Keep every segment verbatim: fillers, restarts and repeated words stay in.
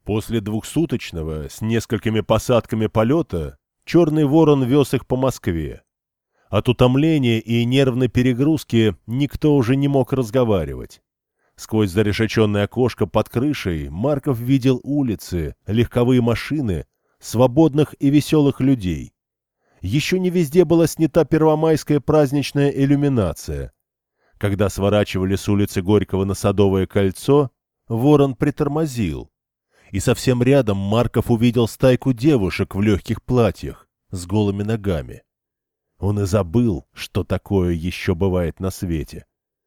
После двухсуточного с несколькими посадками полета «Черный ворон» вез их по Москве. От утомления и нервной перегрузки никто уже не мог разговаривать. Сквозь зарешеченное окошко под крышей Марков видел улицы, легковые машины, свободных и веселых людей. Еще не везде была снята первомайская праздничная иллюминация. Когда сворачивали с улицы Горького на Садовое кольцо, ворон притормозил. И совсем рядом Марков увидел стайку девушек в легких платьях с голыми ногами. Он и забыл, что такое еще бывает на свете.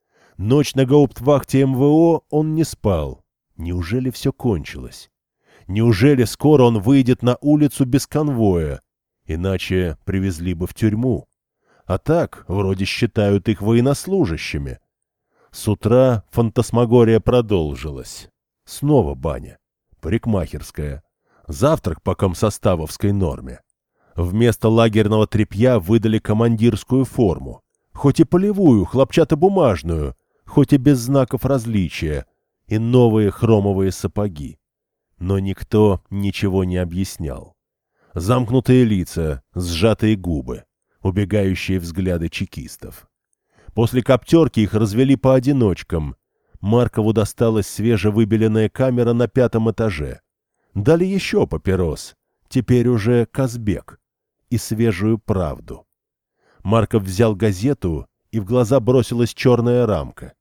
Ночь на гауптвахте эм вэ о он не спал. Неужели все кончилось? Неужели скоро он выйдет на улицу без конвоя? Иначе привезли бы в тюрьму. А так, вроде считают их военнослужащими. С утра фантасмагория продолжилась. Снова баня. Парикмахерская. Завтрак по комсоставовской норме. Вместо лагерного тряпья выдали командирскую форму. Хоть и полевую, хлопчатобумажную, хоть и без знаков различия, и новые хромовые сапоги. Но никто ничего не объяснял. Замкнутые лица, сжатые губы, убегающие взгляды чекистов. После коптерки их развели по одиночкам. Маркову досталась свежевыбеленная камера на пятом этаже. Дали еще папирос, теперь уже Казбек, и свежую правду. Марков взял газету, и в глаза бросилась черная рамка.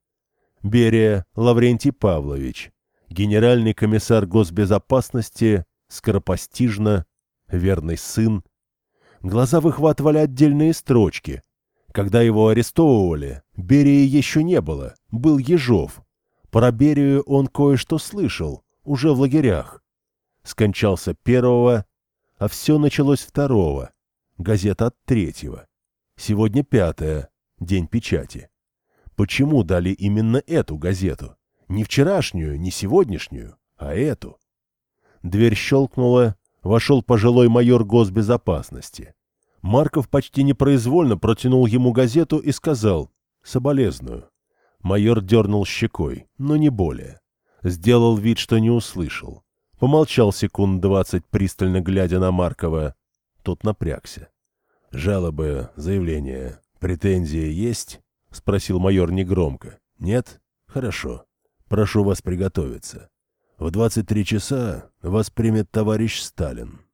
Берия Лаврентий Павлович, генеральный комиссар госбезопасности, скоропостижно, верный сын. Глаза выхватывали отдельные строчки. Когда его арестовывали, Берии еще не было, был Ежов. Про Берию он кое-что слышал, уже в лагерях. Скончался первого, а все началось второго. Газета от третьего. Сегодня пятое, день печати. Почему дали именно эту газету? Не вчерашнюю, не сегодняшнюю, а эту. Дверь щелкнула, вошел пожилой майор госбезопасности. Марков почти непроизвольно протянул ему газету и сказал «соболезную». Майор дернул щекой, но не более. Сделал вид, что не услышал. Помолчал секунд двадцать, пристально глядя на Маркова. Тот напрягся. «Жалобы, заявления, претензии есть?» — спросил майор негромко. «Нет? Хорошо. Прошу вас приготовиться. В двадцать три часа вас примет товарищ Сталин».